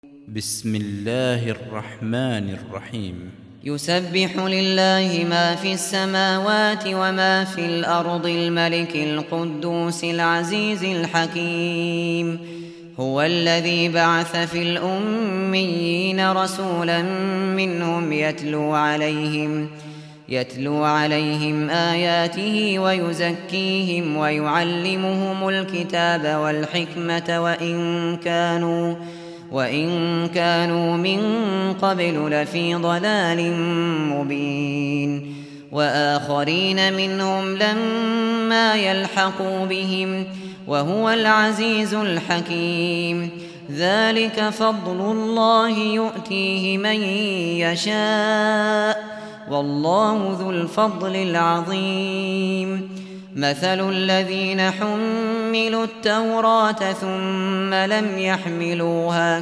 بسم الله الرحمن الرحيم. يسبح لله ما في السماوات وما في الأرض الملك القدوس العزيز الحكيم. هو الذي بعث في الأميين رسولا منهم يتلو عليهم آياته ويزكيهم ويعلمهم الكتاب والحكمة وإن كانوا من قبل لفي ضلال مبين. وآخرين منهم لما يلحقوا بهم وهو العزيز الحكيم. ذلك فضل الله يؤتيه من يشاء والله ذو الفضل العظيم. مثل الذين حملوا التوراة ثم لم يحملوها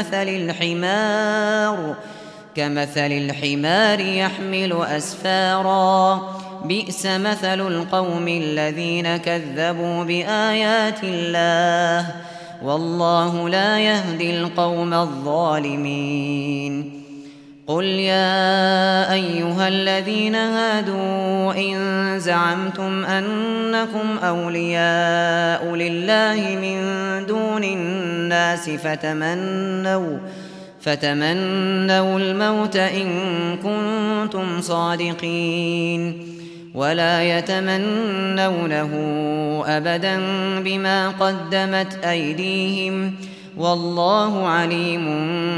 كمثل الحمار يحمل أسفارا. بئس مثل القوم الذين كذبوا بآيات الله والله لا يهدي القوم الظالمين. قل يا أيها الذين هادوا إن زعمتم أنكم أولياء لله من دون الناس فتمنوا الموت إن كنتم صادقين ولا يتمنونه أبدا بما قدمت أيديهم والله عليم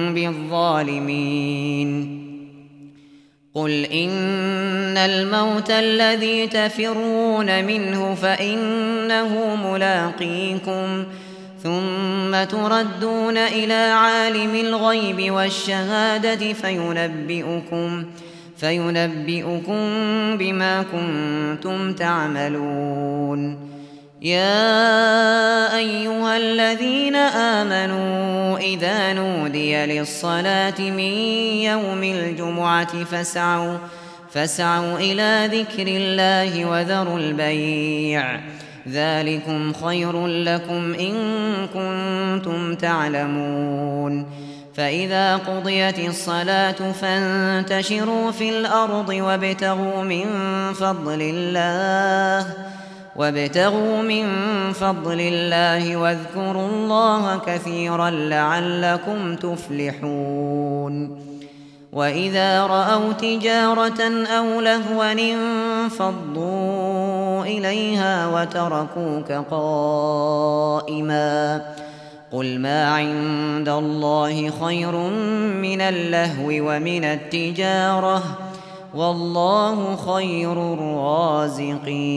بالظالمين. قل إن الموت الذي تفرون منه فإنه ملاقيكم ثم تردون إلى عالم الغيب والشهادة فينبئكم بما كنتم تعملون. يا أيها الذين آمنوا إذا نودي للصلاة من يوم الجمعة فاسعوا إلى ذكر الله وذروا البيع ذلكم خير لكم إن كنتم تعلمون. فإذا قضيت الصلاة فانتشروا في الأرض وابتغوا من فضل الله واذكروا الله كثيرا لعلكم تفلحون. وإذا رأوا تجارة أو لهوا انفضوا إليها وتركوك قائما. قل ما عند الله خير من اللهو ومن التجارة والله خير الرازقين.